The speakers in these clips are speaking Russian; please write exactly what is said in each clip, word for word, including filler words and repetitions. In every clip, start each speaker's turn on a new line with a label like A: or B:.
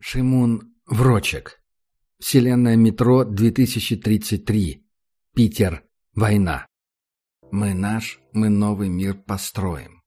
A: Шимон Врочек. Вселенная метро две тысячи тридцать три. Питер. Война. Мы наш, мы новый мир построим.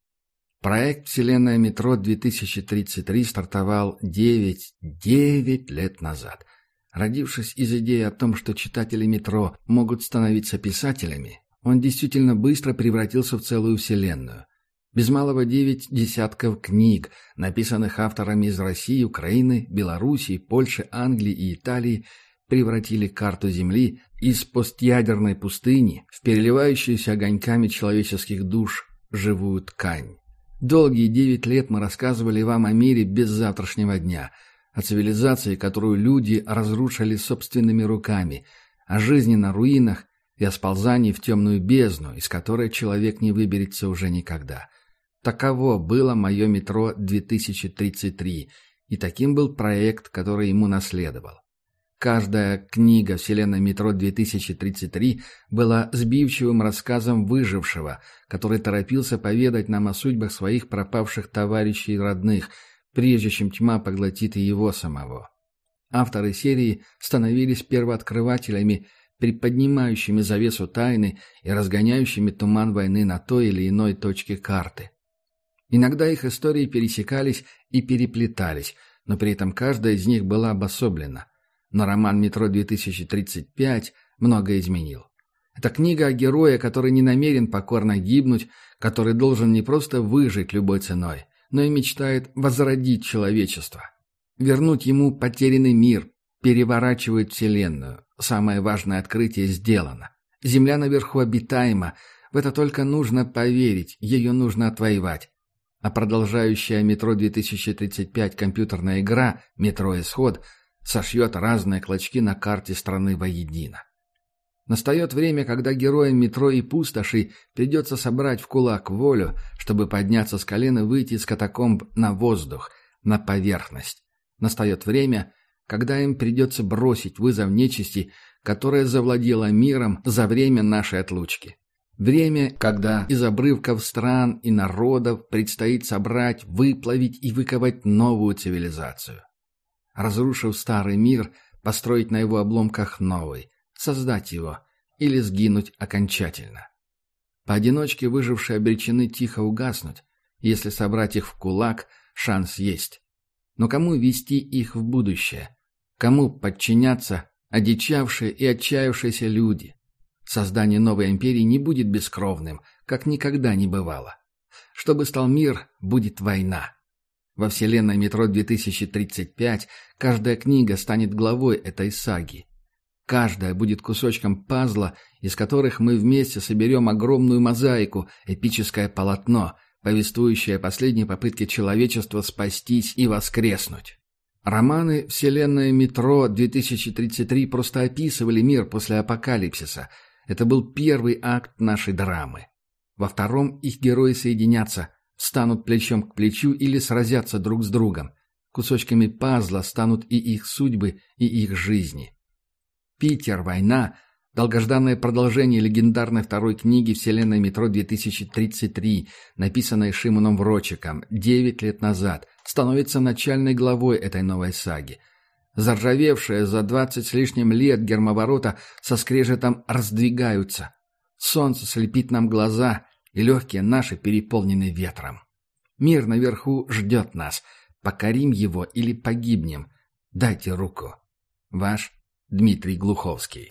A: Проект «Вселенная метро две тысячи тридцать три» стартовал девять, девять лет назад. Родившись из идеи о том, что читатели метро могут становиться писателями, он действительно быстро превратился в целую вселенную. Без малого девять десятков книг, написанных авторами из России, Украины, Белоруссии, Польши, Англии и Италии, превратили карту Земли из постъядерной пустыни в переливающуюся огоньками человеческих душ живую ткань. Долгие девять лет мы рассказывали вам о мире без завтрашнего дня, о цивилизации, которую люди разрушили собственными руками, о жизни на руинах и о сползании в темную бездну, из которой человек не выберется уже никогда. Таково было мое метро две тысячи тридцать три, и таким был проект, который ему наследовал. Каждая книга «Вселенной метро две тысячи тридцать три» была сбивчивым рассказом выжившего, который торопился поведать нам о судьбах своих пропавших товарищей и родных, прежде чем тьма поглотит и его самого. Авторы серии становились первооткрывателями, приподнимающими завесу тайны и разгоняющими туман войны на той или иной точке карты. Иногда их истории пересекались и переплетались, но при этом каждая из них была обособлена. Но роман «Метро две тысячи тридцать пять» многое изменил. Это книга о герое, который не намерен покорно гибнуть, который должен не просто выжить любой ценой, но и мечтает возродить человечество. Вернуть ему потерянный мир, переворачивает Вселенную. Самое важное открытие сделано. Земля наверху обитаема, в это только нужно поверить, ее нужно отвоевать. А продолжающая «Метро две тысячи тридцать пять» компьютерная игра «Метро Исход» сошьет разные клочки на карте страны воедино. Настает время, когда героям метро и пустоши придется собрать в кулак волю, чтобы подняться с колен и выйти из катакомб на воздух, на поверхность. Настает время, когда им придется бросить вызов нечисти, которая завладела миром за время нашей отлучки. Время, когда из обрывков стран и народов предстоит собрать, выплавить и выковать новую цивилизацию. Разрушив старый мир, построить на его обломках новый, создать его или сгинуть окончательно. Поодиночке выжившие обречены тихо угаснуть. Если собрать их в кулак, шанс есть. Но кому вести их в будущее? Кому подчиняться одичавшие и отчаявшиеся люди? Создание новой империи не будет бескровным, как никогда не бывало. Чтобы стал мир, будет война. Во вселенной метро две тысячи тридцать пять каждая книга станет главой этой саги. Каждая будет кусочком пазла, из которых мы вместе соберем огромную мозаику, эпическое полотно, повествующее о последней попытке человечества спастись и воскреснуть. Романы «Вселенная метро две тысячи тридцать три» просто описывали мир после апокалипсиса. Это был первый акт нашей драмы. Во втором их герои соединятся, станут плечом к плечу или сразятся друг с другом. Кусочками пазла станут и их судьбы, и их жизни. «Питер. Война» — долгожданное продолжение легендарной второй книги «Вселенной метро две тысячи тридцать три», написанной Шимоном Врочеком девять лет назад, становится начальной главой этой новой саги. Заржавевшие за двадцать с лишним лет гермоворота со скрежетом раздвигаются. Солнце слепит нам глаза, и легкие наши переполнены ветром. Мир наверху ждет нас. Покорим его или погибнем. Дайте руку. Ваш Дмитрий Глуховский.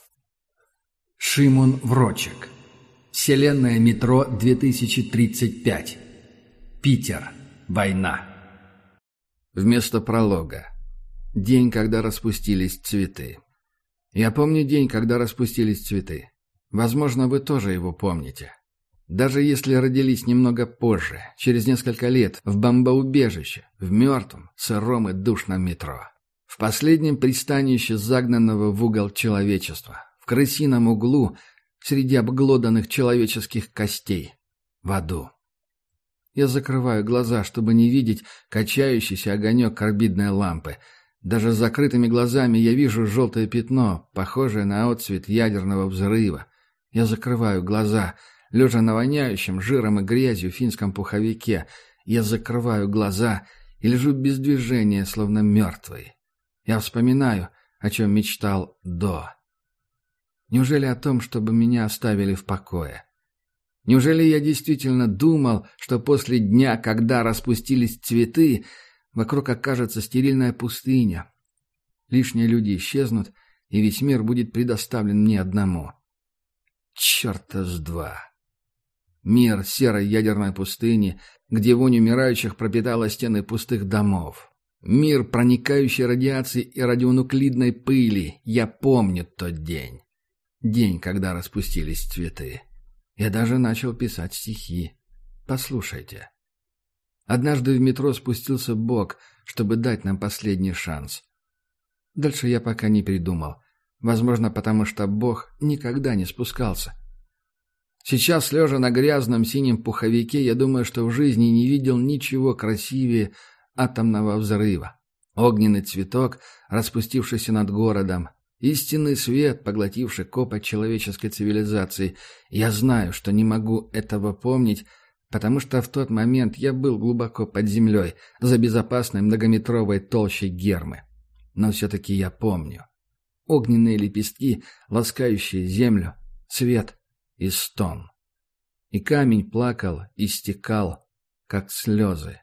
A: Шимон Врочек. Вселенная метро две тысячи тридцать пять. Питер. Война. Вместо пролога. День, когда распустились цветы. Я помню день, когда распустились цветы. Возможно, вы тоже его помните. Даже если родились немного позже, через несколько лет, в бомбоубежище, в мертвом, сыром и душном метро. В последнем пристанище загнанного в угол человечества, в крысином углу, среди обглоданных человеческих костей, в аду. Я закрываю глаза, чтобы не видеть качающийся огонек карбидной лампы. Даже с закрытыми глазами я вижу желтое пятно, похожее на отцвет ядерного взрыва. Я закрываю глаза, лежа на воняющем жиром и грязью финском пуховике. Я закрываю глаза и лежу без движения, словно мертвый. Я вспоминаю, о чем мечтал до. Неужели о том, чтобы меня оставили в покое? Неужели я действительно думал, что после дня, когда распустились цветы, вокруг окажется стерильная пустыня? Лишние люди исчезнут, и весь мир будет предоставлен мне одному. Черта с два. Мир серой ядерной пустыни, где вонь умирающих пропитала стены пустых домов. Мир проникающей радиации и радионуклидной пыли. Я помню тот день. День, когда распустились цветы. Я даже начал писать стихи. Послушайте. Однажды в метро спустился Бог, чтобы дать нам последний шанс. Дальше я пока не придумал. Возможно, потому что Бог никогда не спускался. Сейчас, лежа на грязном синем пуховике, я думаю, что в жизни не видел ничего красивее атомного взрыва. Огненный цветок, распустившийся над городом. Истинный свет, поглотивший копоть человеческой цивилизации. Я знаю, что не могу этого помнить, потому что в тот момент я был глубоко под землей, за безопасной многометровой толщей гермы. Но все-таки я помню. Огненные лепестки, ласкающие землю, свет и стон. И камень плакал и стекал, как слезы.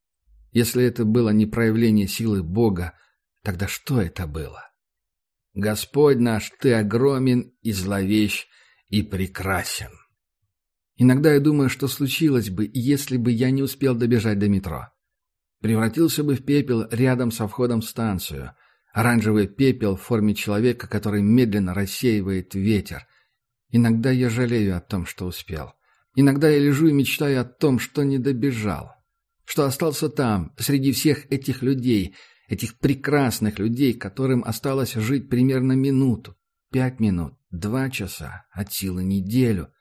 A: Если это было не проявление силы Бога, тогда что это было? Господь наш, Ты огромен и зловещ и прекрасен. Иногда я думаю, что случилось бы, если бы я не успел добежать до метро. Превратился бы в пепел рядом со входом в станцию. Оранжевый пепел в форме человека, который медленно рассеивает ветер. Иногда я жалею о том, что успел. Иногда я лежу и мечтаю о том, что не добежал. Что остался там, среди всех этих людей, этих прекрасных людей, которым осталось жить примерно минуту, пять минут, два часа, от силы неделю.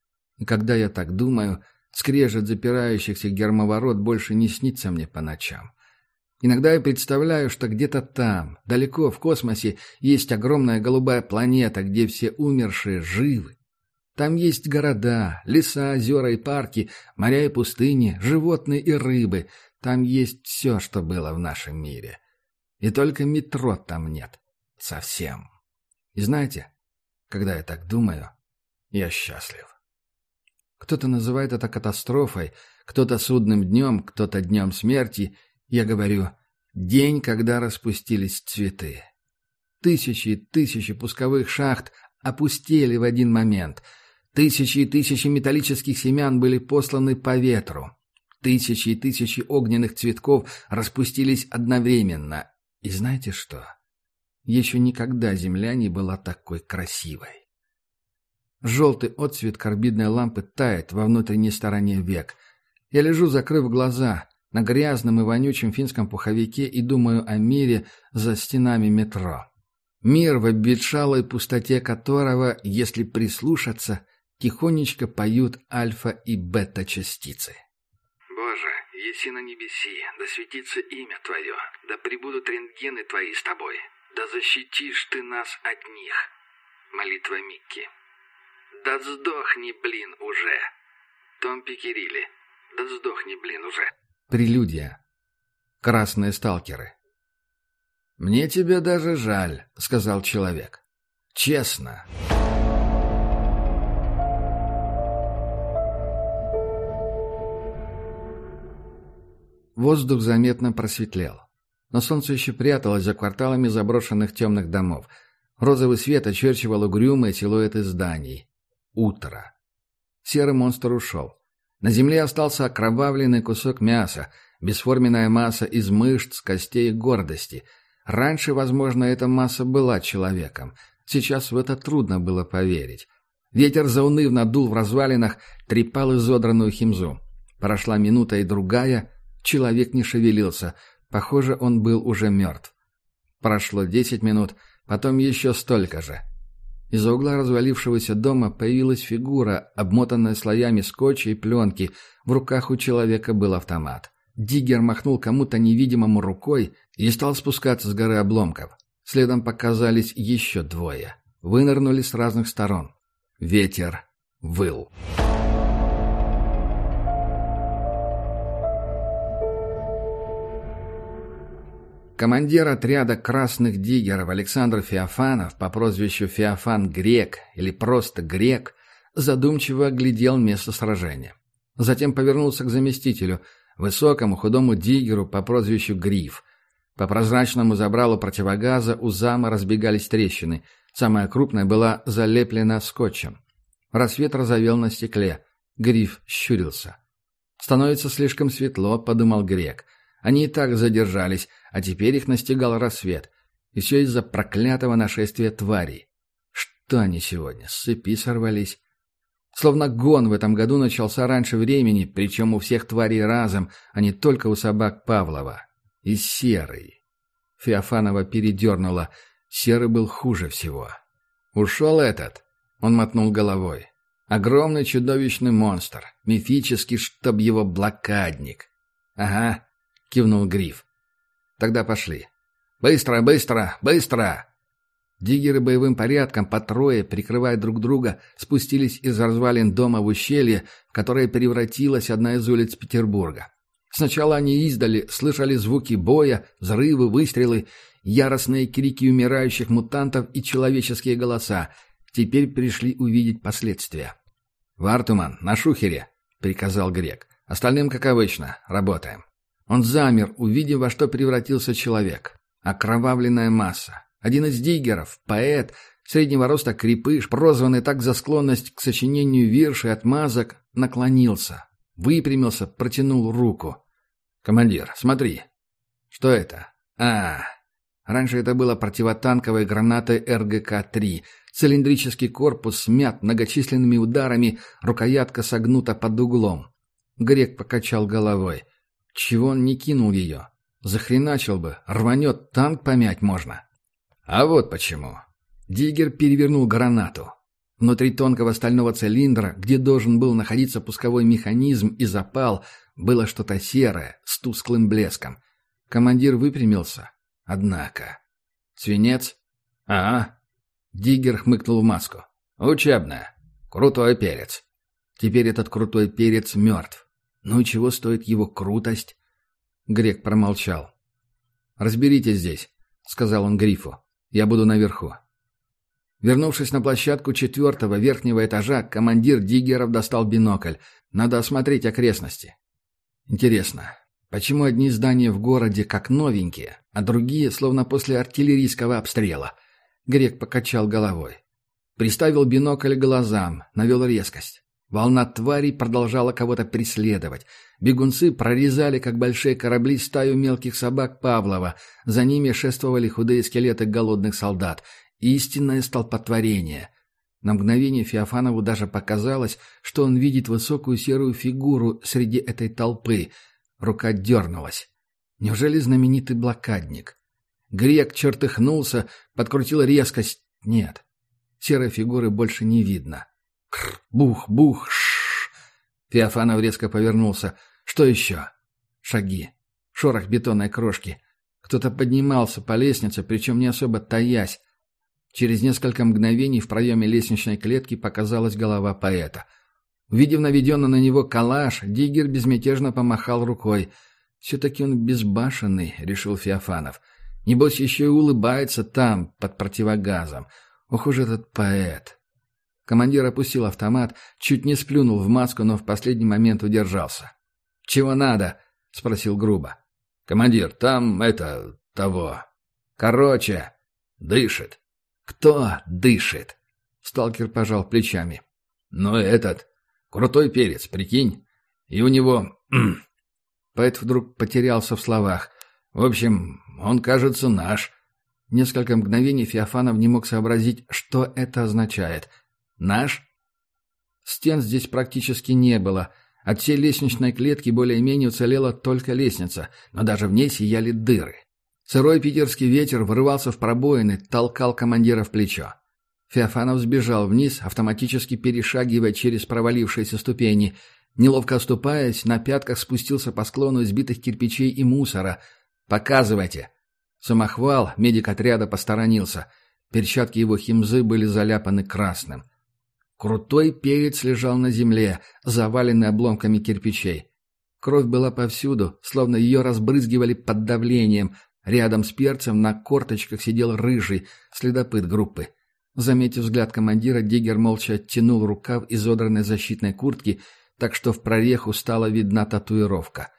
A: И когда я так думаю, скрежет запирающихся гермоворот больше не снится мне по ночам. Иногда я представляю, что где-то там, далеко в космосе, есть огромная голубая планета, где все умершие живы. Там есть города, леса, озера и парки, моря и пустыни, животные и рыбы. Там есть все, что было в нашем мире. И только метро там нет. Совсем. И знаете, когда я так думаю, я счастлив. Кто-то называет это катастрофой, кто-то судным днем, кто-то днем смерти. Я говорю, день, когда распустились цветы. Тысячи и тысячи пусковых шахт опустели в один момент. Тысячи и тысячи металлических семян были посланы по ветру. Тысячи и тысячи огненных цветков распустились одновременно. И знаете что? Еще никогда земля не была такой красивой. Желтый отсвет карбидной лампы тает во внутренней стороне век. Я лежу, закрыв глаза, на грязном и вонючем финском пуховике и думаю о мире за стенами метро. Мир, в обветшалой пустоте которого, если прислушаться, тихонечко поют альфа и бета-частицы.
B: Боже, еси на небеси, да светится имя Твое, да пребудут рентгены Твои с Тобой, да защитишь Ты нас от них. Молитва Микки. Да сдохни, блин, уже. Том Пикерили. Да сдохни, блин, уже.
A: Прелюдия. Красные сталкеры. «Мне тебя даже жаль», — сказал человек. «Честно». Воздух заметно просветлел. Но солнце еще пряталось за кварталами заброшенных темных домов. Розовый свет очерчивал угрюмые силуэты зданий. Утро. Серый монстр ушел. На земле остался окровавленный кусок мяса, бесформенная масса из мышц, костей и гордости. Раньше, возможно, эта масса была человеком. Сейчас в это трудно было поверить. Ветер заунывно дул в развалинах, трепал изодранную химзу. Прошла минута и другая. Человек не шевелился. Похоже, он был уже мертв. Прошло десять минут, потом еще столько же. Из-за угла развалившегося дома появилась фигура, обмотанная слоями скотча и пленки. В руках у человека был автомат. Диггер махнул кому-то невидимому рукой и стал спускаться с горы обломков. Следом показались еще двое. Вынырнули с разных сторон. Ветер выл. Командир отряда красных диггеров Александр Феофанов по прозвищу Феофан Грек или просто Грек задумчиво оглядел место сражения. Затем повернулся к заместителю, высокому худому диггеру по прозвищу Гриф. По прозрачному забралу противогаза у зама разбегались трещины. Самая крупная была залеплена скотчем. Рассвет разовел на стекле. Гриф щурился. «Становится слишком светло», — подумал Грек. Они и так задержались, а теперь их настигал рассвет. И все из-за проклятого нашествия тварей. Что они сегодня, с цепи сорвались? Словно гон в этом году начался раньше времени, причем у всех тварей разом, а не только у собак Павлова. И Серый. Феофанова передернуло. Серый был хуже всего. «Ушел этот?» — он мотнул головой. «Огромный чудовищный монстр. Мифический, чтоб его блокадник». «Ага», — кивнул Гриф. «Тогда пошли». «Быстро, быстро, быстро!» Диггеры боевым порядком по трое, прикрывая друг друга, спустились из развалин дома в ущелье, в которое превратилась одна из улиц Петербурга. Сначала они издали слышали звуки боя, взрывы, выстрелы, яростные крики умирающих мутантов и человеческие голоса. Теперь пришли увидеть последствия. «Вартуман, на шухере!» — приказал Грек. «Остальным, как обычно, работаем». Он замер, увидев, во что превратился человек. Окровавленная масса. Один из диггеров, поэт, среднего роста крепыш, прозванный так за склонность к сочинению вирш и отмазок, наклонился, выпрямился, протянул руку. «Командир, смотри». «Что это?» «А, раньше это было противотанковой гранатой эр гэ ка три. Цилиндрический корпус смят многочисленными ударами, рукоятка согнута под углом». Грек покачал головой. Чего он не кинул ее? Захреначил бы, рванет, танк помять можно. А вот почему. Диггер перевернул гранату. Внутри тонкого стального цилиндра, где должен был находиться пусковой механизм и запал, было что-то серое, с тусклым блеском. Командир выпрямился. Однако. Свинец? Ага. Диггер хмыкнул в маску. Учебная. Крутой перец. Теперь этот крутой перец мертв. Ну и чего стоит его крутость? Грек промолчал. «Разберитесь здесь», — сказал он Грифу. «Я буду наверху». Вернувшись на площадку четвертого верхнего этажа, командир диггеров достал бинокль. Надо осмотреть окрестности. Интересно, почему одни здания в городе как новенькие, а другие словно после артиллерийского обстрела? Грек покачал головой. Приставил бинокль к глазам, навел резкость. Волна тварей продолжала кого-то преследовать. Бегунцы прорезали, как большие корабли, стаю мелких собак Павлова. За ними шествовали худые скелеты голодных солдат. Истинное столпотворение. На мгновение Феофанову даже показалось, что он видит высокую серую фигуру среди этой толпы. Рука дернулась. Неужели знаменитый блокадник? Грек чертыхнулся, подкрутил резкость. Нет, серой фигуры больше не видно. Кр, бух, бух, шш. Феофанов резко повернулся. Что еще? Шаги. Шорох бетонной крошки. Кто-то поднимался по лестнице, причем не особо таясь. Через несколько мгновений в проеме лестничной клетки показалась голова поэта. Увидев наведенный на него калаш, диггер безмятежно помахал рукой. «Все-таки он безбашенный», — решил Феофанов. «Небось, еще и улыбается там, под противогазом. Ох уж этот поэт». Командир опустил автомат, чуть не сплюнул в маску, но в последний момент удержался. «Чего надо?» — спросил грубо. «Командир, там это... того...» «Короче, дышит». «Кто дышит?» Сталкер пожал плечами. «Ну этот... крутой перец, прикинь. И у него...» Поэт вдруг потерялся в словах. «В общем, он, кажется, наш». Несколько мгновений Феофанов не мог сообразить, что это означает. «Наш?» Стен здесь практически не было. От всей лестничной клетки более-менее уцелела только лестница, но даже в ней сияли дыры. Сырой питерский ветер вырывался в пробоины, толкал командира в плечо. Феофанов сбежал вниз, автоматически перешагивая через провалившиеся ступени. Неловко оступаясь, на пятках спустился по склону избитых кирпичей и мусора. «Показывайте!» Самохвал, медик отряда, посторонился. Перчатки его химзы были заляпаны красным. Крутой перец лежал на земле, заваленный обломками кирпичей. Кровь была повсюду, словно ее разбрызгивали под давлением, Рядом с перцем на корточках сидел рыжий, следопыт группы. Заметив взгляд командира, Диггер молча оттянул рукав изодранной защитной куртки, так что в прореху стала видна татуировка.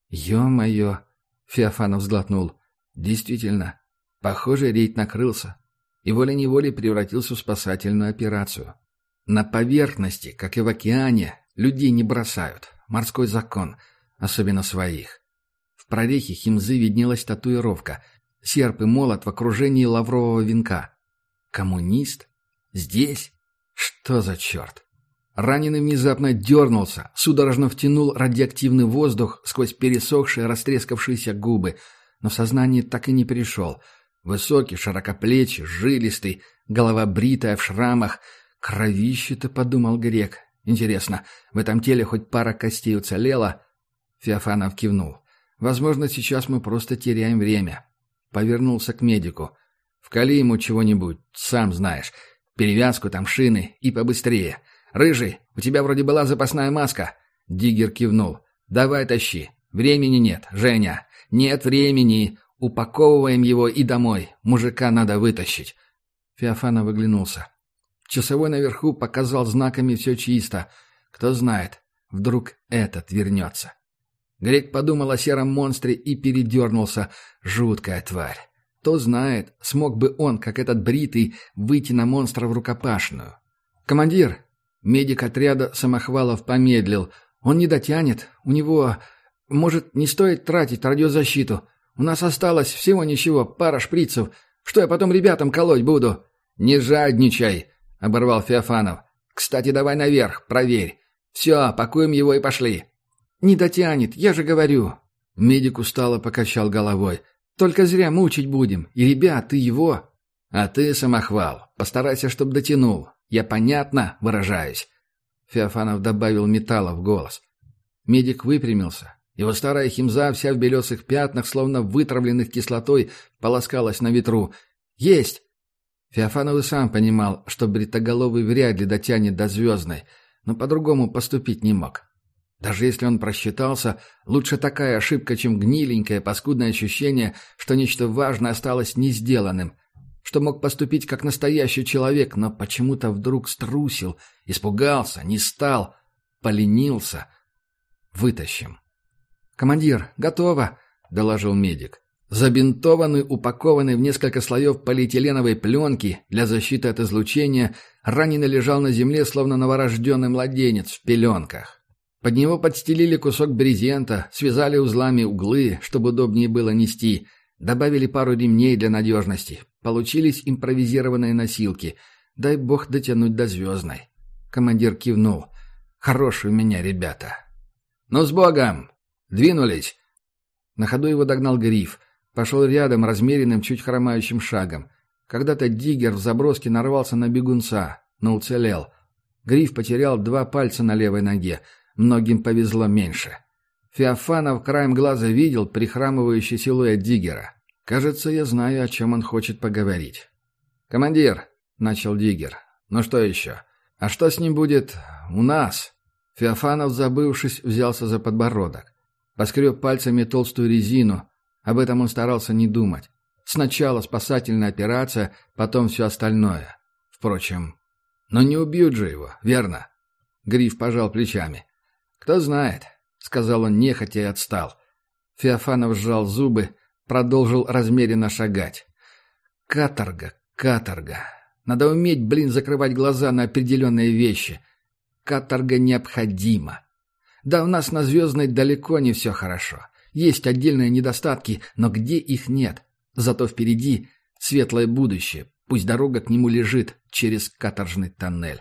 A: «Ё-моё!» — Феофанов сглотнул. «Действительно, похоже, рейд накрылся и волей-неволей превратился в спасательную операцию. На поверхности, как и в океане, людей не бросают. Морской закон, особенно своих». В прорехе химзы виднелась татуировка. Серп и молот в окружении лаврового венка. «Коммунист? Здесь? Что за черт?» Раненый внезапно дернулся, судорожно втянул радиоактивный воздух сквозь пересохшие, растрескавшиеся губы, но в сознание так и не пришел. Высокий, широкоплечий, жилистый, голова бритая в шрамах. «Кровище-то», — подумал грек. «Интересно, в этом теле хоть пара костей уцелела?» Феофанов кивнул. «Возможно, сейчас мы просто теряем время». Повернулся к медику. «Вкали ему чего-нибудь, сам знаешь. Перевязку, там шины и побыстрее. Рыжий, у тебя вроде была запасная маска». Диггер кивнул. «Давай тащи. Времени нет, Женя. Нет времени. Упаковываем его и домой. Мужика надо вытащить». Феофанов выглянулся. Часовой наверху показал знаками «все чисто». Кто знает, вдруг этот вернется. Грек подумал о сером монстре и передернулся. Жуткая тварь. Кто знает, смог бы он, как этот бритый, выйти на монстра в рукопашную. «Командир!» Медик отряда самохвалов помедлил. «Он не дотянет. У него... Может, не стоит тратить радиозащиту? У нас осталось всего ничего, пара шприцев. Что я потом ребятам колоть буду?» «Не жадничай!» — оборвал Феофанов. «Кстати, давай наверх, проверь. Все, пакуем его и пошли». «Не дотянет, я же говорю». Медик устало покачал головой. «Только зря мучить будем. И, ребят, ты его...» «А ты, самохвал, постарайся, чтоб дотянул. Я понятно выражаюсь». Феофанов добавил металла в голос. Медик выпрямился. Его старая химза, вся в белесых пятнах, словно вытравленных кислотой, полоскалась на ветру. «Есть!» Феофанов и сам понимал, что бритоголовый вряд ли дотянет до звездной, но по-другому поступить не мог. Даже если он просчитался, лучше такая ошибка, чем гниленькое, паскудное ощущение, что нечто важное осталось не сделанным, что мог поступить как настоящий человек, но почему-то вдруг струсил, испугался, не стал, поленился. «Вытащим». «Командир, готово», — доложил медик. Забинтованный, упакованный в несколько слоев полиэтиленовой пленки для защиты от излучения, раненый лежал на земле, словно новорожденный младенец в пеленках. Под него подстелили кусок брезента, связали узлами углы, чтобы удобнее было нести, добавили пару ремней для надежности. Получились импровизированные носилки. Дай бог дотянуть до звездной. Командир кивнул. «Хорошие у меня ребята». «Ну, с Богом! Двинулись!» На ходу его догнал Гриф. Пошел рядом размеренным, чуть хромающим шагом. Когда-то Диггер в заброске нарвался на бегунца, но уцелел. Гриф потерял два пальца на левой ноге. Многим повезло меньше. Феофанов краем глаза видел прихрамывающий силуэт Диггера. Кажется, я знаю, о чем он хочет поговорить. «Командир», — начал Диггер, — «ну что еще? А что с ним будет у нас?» Феофанов, забывшись, взялся за подбородок. Поскреб пальцами толстую резину. Об этом он старался не думать. Сначала спасательная операция, потом все остальное. Впрочем, но не убьют же его, верно? Гриф пожал плечами. «Кто знает», — сказал он нехотя и отстал. Феофанов сжал зубы, продолжил размеренно шагать. «Каторга, каторга. Надо уметь, блин, закрывать глаза на определенные вещи. Каторга необходима. Да, у нас на Звездной далеко не все хорошо. Есть отдельные недостатки, но где их нет? Зато впереди светлое будущее, пусть дорога к нему лежит через каторжный тоннель.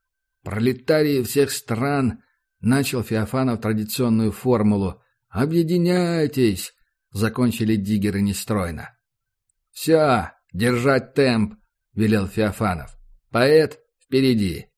A: Пролетарии всех стран, начал Феофанов традиционную формулу. Объединяйтесь, закончили Диггеры нестройно. Все, держать темп, велел Феофанов. Поэт впереди.